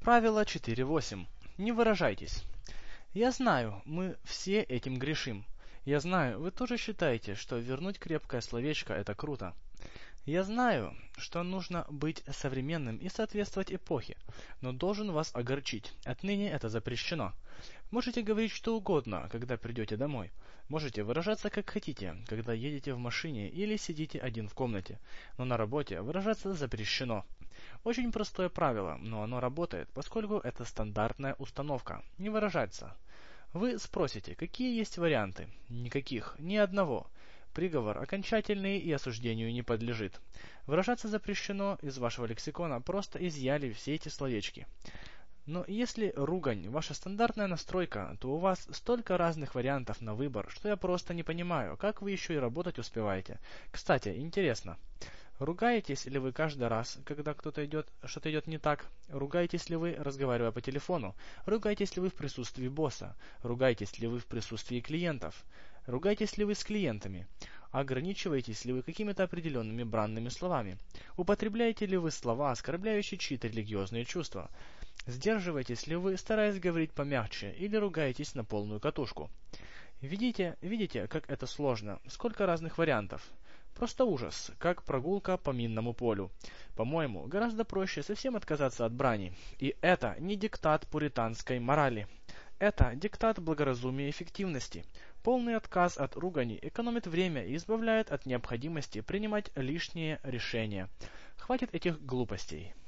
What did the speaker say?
Правило 4.8. Не выражайтесь. Я знаю, мы все этим грешим. Я знаю, вы тоже считаете, что вернуть крепкое словечко – это круто. Я знаю, что нужно быть современным и соответствовать эпохе, но должен вас огорчить. Отныне это запрещено. Можете говорить что угодно, когда придете домой. Можете выражаться как хотите, когда едете в машине или сидите один в комнате. Но на работе выражаться запрещено. Очень простое правило, но оно работает, поскольку это стандартная установка. Не выражаться. Вы спросите, какие есть варианты? Никаких, ни одного. Приговор окончательный и осуждению не подлежит. Выражаться запрещено, из вашего лексикона просто изъяли все эти словечки. Но если ругань ваша стандартная настройка, то у вас столько разных вариантов на выбор, что я просто не понимаю, как вы еще и работать успеваете. Кстати, интересно. Ругаетесь ли вы каждый раз, когда что-то идет не так? Ругаетесь ли вы, разговаривая по телефону? Ругаетесь ли вы в присутствии босса? Ругаетесь ли вы в присутствии клиентов? Ругаетесь ли вы с клиентами? Ограничиваетесь ли вы какими-то определенными бранными словами? Употребляете ли вы слова, оскорбляющие чьи-то религиозные чувства? Сдерживаетесь ли вы, стараясь говорить помягче, или ругаетесь на полную катушку? Видите, как это сложно? Сколько разных вариантов? Просто ужас, как прогулка по минному полю. По-моему, гораздо проще совсем отказаться от брани. И это не диктат пуританской морали. Это диктат благоразумия и эффективности. Полный отказ от ругани экономит время и избавляет от необходимости принимать лишние решения. Хватит этих глупостей.